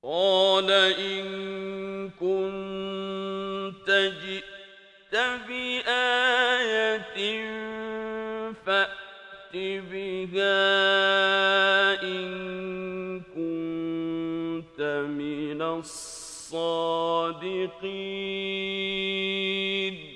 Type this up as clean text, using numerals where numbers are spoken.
قال إن كنت جئت بآية فأت بها إن كنت من الصادقين